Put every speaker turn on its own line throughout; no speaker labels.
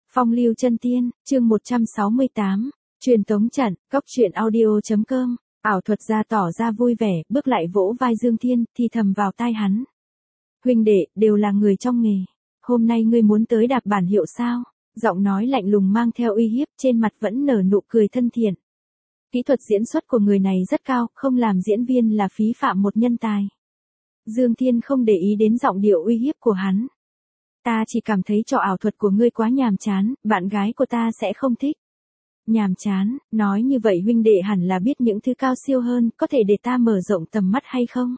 Phong lưu chân tiên, chương 168, truyền tống trận, cốc truyện audio.com, ảo thuật gia tỏ ra vui vẻ, bước lại vỗ vai Dương Thiên, thì thầm vào tai hắn. Huynh đệ, đều là người trong nghề. Hôm nay ngươi muốn tới đạp bản hiệu sao? Giọng nói lạnh lùng mang theo uy hiếp, trên mặt vẫn nở nụ cười thân thiện. Kỹ thuật diễn xuất của người này rất cao, không làm diễn viên là phí phạm một nhân tài. Dương Thiên không để ý đến giọng điệu uy hiếp của hắn. Ta chỉ cảm thấy trò ảo thuật của ngươi quá nhàm chán, bạn gái của ta sẽ không thích. Nhàm chán, nói như vậy huynh đệ hẳn là biết những thứ cao siêu hơn, có thể để ta mở rộng tầm mắt hay không?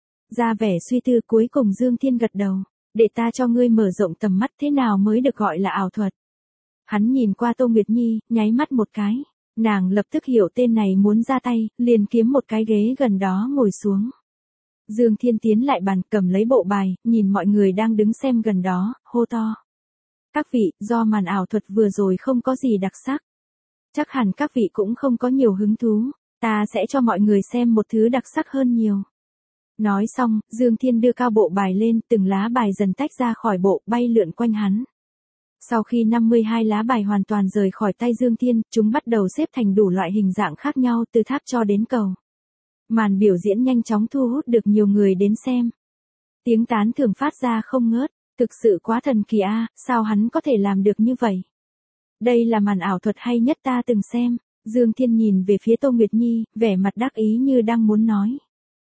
Ra vẻ suy tư cuối cùng Dương Thiên gật đầu, để ta cho ngươi mở rộng tầm mắt thế nào mới được gọi là ảo thuật. Hắn nhìn qua Tô Nguyệt Nhi, nháy mắt một cái, nàng lập tức hiểu tên này muốn ra tay, liền kiếm một cái ghế gần đó ngồi xuống. Dương Thiên tiến lại bàn cầm lấy bộ bài, nhìn mọi người đang đứng xem gần đó, hô to. Các vị, do màn ảo thuật vừa rồi không có gì đặc sắc. Chắc hẳn các vị cũng không có nhiều hứng thú, ta sẽ cho mọi người xem một thứ đặc sắc hơn nhiều. Nói xong, Dương Thiên đưa cao bộ bài lên, từng lá bài dần tách ra khỏi bộ, bay lượn quanh hắn. Sau khi 52 lá bài hoàn toàn rời khỏi tay Dương Thiên, chúng bắt đầu xếp thành đủ loại hình dạng khác nhau từ tháp cho đến cầu. Màn biểu diễn nhanh chóng thu hút được nhiều người đến xem. Tiếng tán thưởng phát ra không ngớt, thực sự quá thần kỳ a, sao hắn có thể làm được như vậy? Đây là màn ảo thuật hay nhất ta từng xem. Dương Thiên nhìn về phía Tô Nguyệt Nhi, vẻ mặt đắc ý như đang muốn nói.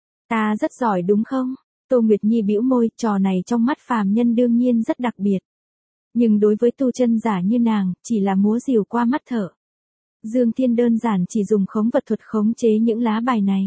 Ta rất giỏi đúng không? Tô Nguyệt Nhi bĩu môi, trò này trong mắt phàm nhân đương nhiên rất đặc biệt. Nhưng đối với tu chân giả như nàng, chỉ là múa rìu qua mắt thợ. Dương Thiên đơn giản chỉ dùng khống vật thuật khống chế những lá bài này.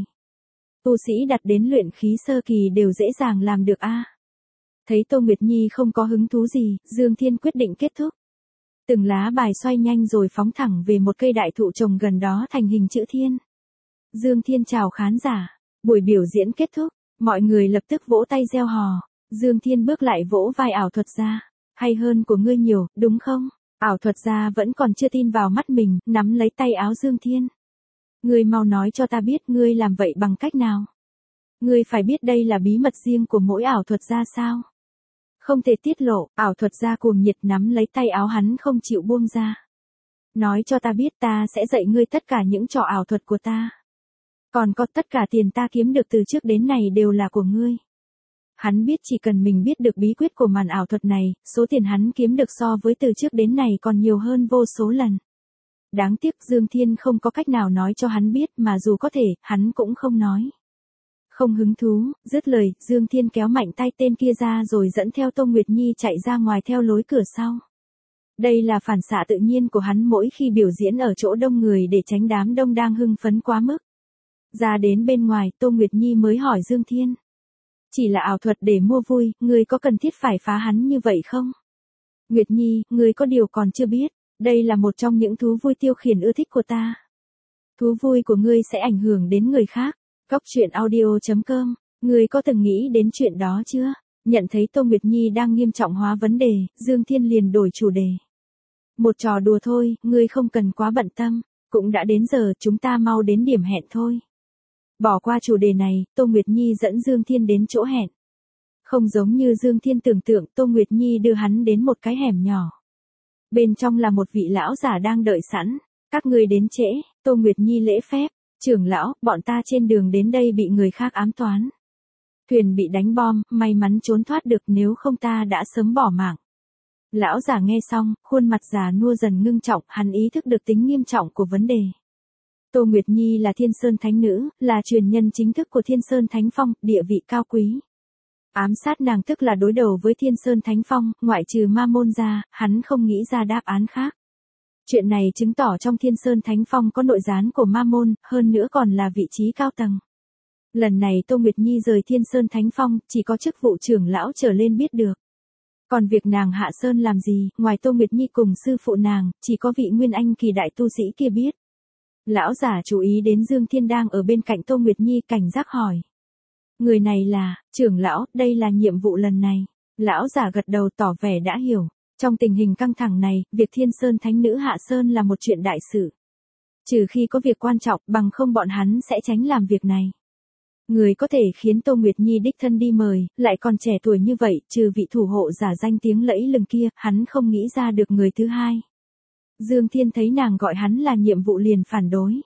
Tu sĩ đặt đến luyện khí sơ kỳ đều dễ dàng làm được a. Thấy Tô Nguyệt Nhi không có hứng thú gì, Dương Thiên quyết định kết thúc. Từng lá bài xoay nhanh rồi phóng thẳng về một cây đại thụ trồng gần đó thành hình chữ thiên. Dương Thiên chào khán giả. Buổi biểu diễn kết thúc, mọi người lập tức vỗ tay reo hò. Dương Thiên bước lại vỗ vai ảo thuật gia. Hay hơn của ngươi nhiều, đúng không? Ảo thuật gia vẫn còn chưa tin vào mắt mình, nắm lấy tay áo Dương Thiên. Ngươi mau nói cho ta biết ngươi làm vậy bằng cách nào? Ngươi phải biết đây là bí mật riêng của mỗi ảo thuật gia sao? Không thể tiết lộ, ảo thuật gia cuồng nhiệt nắm lấy tay áo hắn không chịu buông ra. Nói cho ta biết ta sẽ dạy ngươi tất cả những trò ảo thuật của ta. Còn có tất cả tiền ta kiếm được từ trước đến nay đều là của ngươi. Hắn biết chỉ cần mình biết được bí quyết của màn ảo thuật này, số tiền hắn kiếm được so với từ trước đến nay còn nhiều hơn vô số lần. Đáng tiếc Dương Thiên không có cách nào nói cho hắn biết mà dù có thể, hắn cũng không nói. Không hứng thú, dứt lời, Dương Thiên kéo mạnh tay tên kia ra rồi dẫn theo Tô Nguyệt Nhi chạy ra ngoài theo lối cửa sau. Đây là phản xạ tự nhiên của hắn mỗi khi biểu diễn ở chỗ đông người để tránh đám đông đang hưng phấn quá mức. Ra đến bên ngoài, Tô Nguyệt Nhi mới hỏi Dương Thiên. Chỉ là ảo thuật để mua vui, ngươi có cần thiết phải phá hắn như vậy không? Nguyệt Nhi, ngươi có điều còn chưa biết, đây là một trong những thú vui tiêu khiển ưa thích của ta. Thú vui của ngươi sẽ ảnh hưởng đến người khác. Cốc truyện audio.com, ngươi có từng nghĩ đến chuyện đó chưa? Nhận thấy Tô Nguyệt Nhi đang nghiêm trọng hóa vấn đề, Dương Thiên liền đổi chủ đề. Một trò đùa thôi, ngươi không cần quá bận tâm, cũng đã đến giờ, chúng ta mau đến điểm hẹn thôi. Bỏ qua chủ đề này, Tô Nguyệt Nhi dẫn Dương Thiên đến chỗ hẹn. Không giống như Dương Thiên tưởng tượng, Tô Nguyệt Nhi đưa hắn đến một cái hẻm nhỏ. Bên trong là một vị lão giả đang đợi sẵn. Các ngươi đến trễ, Tô Nguyệt Nhi lễ phép. Trưởng lão, bọn ta trên đường đến đây bị người khác ám toán. Thuyền bị đánh bom, may mắn trốn thoát được nếu không ta đã sớm bỏ mạng. Lão giả nghe xong, khuôn mặt già nua dần ngưng trọng, hắn ý thức được tính nghiêm trọng của vấn đề. Tô Nguyệt Nhi là Thiên Sơn Thánh Nữ, là truyền nhân chính thức của Thiên Sơn Thánh Phong, địa vị cao quý. Ám sát nàng tức là đối đầu với Thiên Sơn Thánh Phong, ngoại trừ Ma Môn ra, hắn không nghĩ ra đáp án khác. Chuyện này chứng tỏ trong Thiên Sơn Thánh Phong có nội gián của Ma Môn, hơn nữa còn là vị trí cao tầng. Lần này Tô Nguyệt Nhi rời Thiên Sơn Thánh Phong, chỉ có chức vụ trưởng lão trở lên biết được. Còn việc nàng hạ sơn làm gì, ngoài Tô Nguyệt Nhi cùng sư phụ nàng, chỉ có vị Nguyên Anh kỳ đại tu sĩ kia biết. Lão giả chú ý đến Dương Thiên đang ở bên cạnh Tô Nguyệt Nhi cảnh giác hỏi. Người này là, trưởng lão, đây là nhiệm vụ lần này. Lão giả gật đầu tỏ vẻ đã hiểu. Trong tình hình căng thẳng này, việc Thiên Sơn Thánh Nữ hạ sơn là một chuyện đại sự. Trừ khi có việc quan trọng, bằng không bọn hắn sẽ tránh làm việc này. Người có thể khiến Tô Nguyệt Nhi đích thân đi mời, lại còn trẻ tuổi như vậy, trừ vị thủ hộ giả danh tiếng lẫy lừng kia, hắn không nghĩ ra được người thứ hai. Dương Thiên thấy nàng gọi hắn là nhiệm vụ liền phản đối.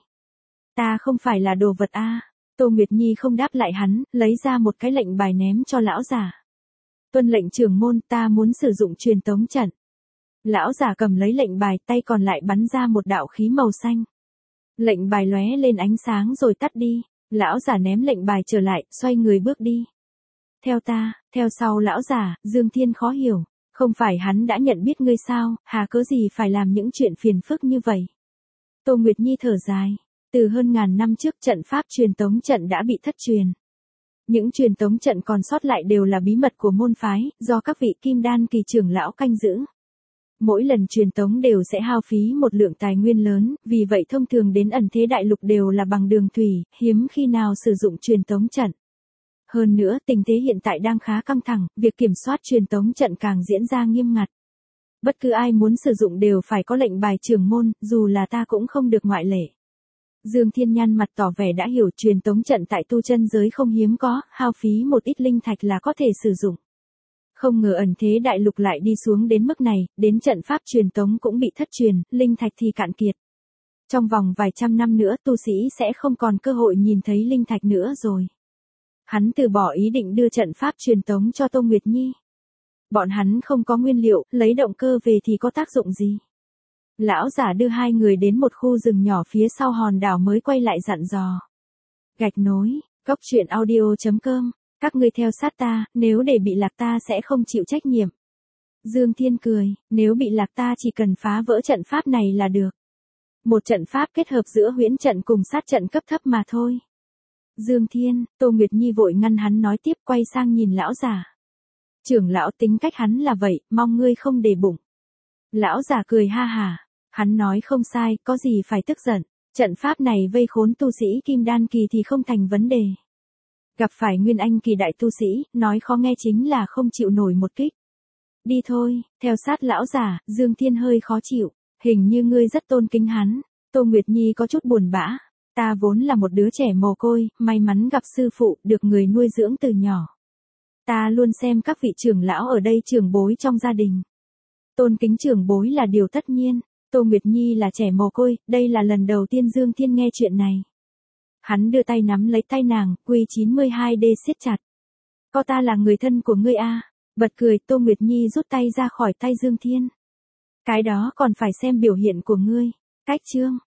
Ta không phải là đồ vật a. Tô Nguyệt Nhi không đáp lại hắn, lấy ra một cái lệnh bài ném cho lão giả. Tuân lệnh trưởng môn, ta muốn sử dụng truyền tống trận. Lão giả cầm lấy lệnh bài, tay còn lại bắn ra một đạo khí màu xanh. Lệnh bài lóe lên ánh sáng rồi tắt đi. Lão giả ném lệnh bài trở lại, xoay người bước đi. Theo ta, theo sau lão giả, Dương Thiên khó hiểu. Không phải hắn đã nhận biết ngươi sao, hà cớ gì phải làm những chuyện phiền phức như vậy. Tô Nguyệt Nhi thở dài. Từ hơn ngàn năm trước trận pháp truyền tống trận đã bị thất truyền. Những truyền tống trận còn sót lại đều là bí mật của môn phái, do các vị kim đan kỳ trưởng lão canh giữ. Mỗi lần truyền tống đều sẽ hao phí một lượng tài nguyên lớn, vì vậy thông thường đến ẩn thế đại lục đều là bằng đường thủy, hiếm khi nào sử dụng truyền tống trận. Hơn nữa, tình thế hiện tại đang khá căng thẳng, việc kiểm soát truyền tống trận càng diễn ra nghiêm ngặt. Bất cứ ai muốn sử dụng đều phải có lệnh bài trưởng môn, dù là ta cũng không được ngoại lệ. Dương Thiên nhăn mặt tỏ vẻ đã hiểu truyền tống trận tại tu chân giới không hiếm có, hao phí một ít linh thạch là có thể sử dụng. Không ngờ ẩn thế đại lục lại đi xuống đến mức này, đến trận pháp truyền tống cũng bị thất truyền, linh thạch thì cạn kiệt. Trong vòng vài trăm năm nữa tu sĩ sẽ không còn cơ hội nhìn thấy linh thạch nữa rồi. Hắn từ bỏ ý định đưa trận pháp truyền tống cho Tô Nguyệt Nhi. Bọn hắn không có nguyên liệu, lấy động cơ về thì có tác dụng gì? Lão giả đưa hai người đến một khu rừng nhỏ phía sau hòn đảo mới quay lại dặn dò. Gạch nối, góc truyện audio.com, các ngươi theo sát ta, nếu để bị lạc ta sẽ không chịu trách nhiệm. Dương Thiên cười, nếu bị lạc ta chỉ cần phá vỡ trận pháp này là được. Một trận pháp kết hợp giữa huyễn trận cùng sát trận cấp thấp mà thôi. Dương Thiên, Tô Nguyệt Nhi vội ngăn hắn nói tiếp, quay sang nhìn lão giả. Trưởng lão tính cách hắn là vậy, mong ngươi không để bụng. Lão giả cười ha hà. Hắn nói không sai, có gì phải tức giận. Trận pháp này vây khốn tu sĩ kim đan kỳ thì không thành vấn đề. Gặp phải nguyên anh kỳ đại tu sĩ, nói khó nghe chính là không chịu nổi một kích. Đi thôi, theo sát lão giả, Dương Thiên hơi khó chịu. Hình như ngươi rất tôn kính hắn. Tô Nguyệt Nhi có chút buồn bã. Ta vốn là một đứa trẻ mồ côi, may mắn gặp sư phụ, được người nuôi dưỡng từ nhỏ. Ta luôn xem các vị trưởng lão ở đây trưởng bối trong gia đình. Tôn kính trưởng bối là điều tất nhiên. Tô Nguyệt Nhi là trẻ mồ côi, đây là lần đầu tiên Dương Thiên nghe chuyện này. Hắn đưa tay nắm lấy tay nàng, Q92D siết chặt. Có ta là người thân của ngươi a. Bật cười, Tô Nguyệt Nhi rút tay ra khỏi tay Dương Thiên. Cái đó còn phải xem biểu hiện của ngươi. Cách chương.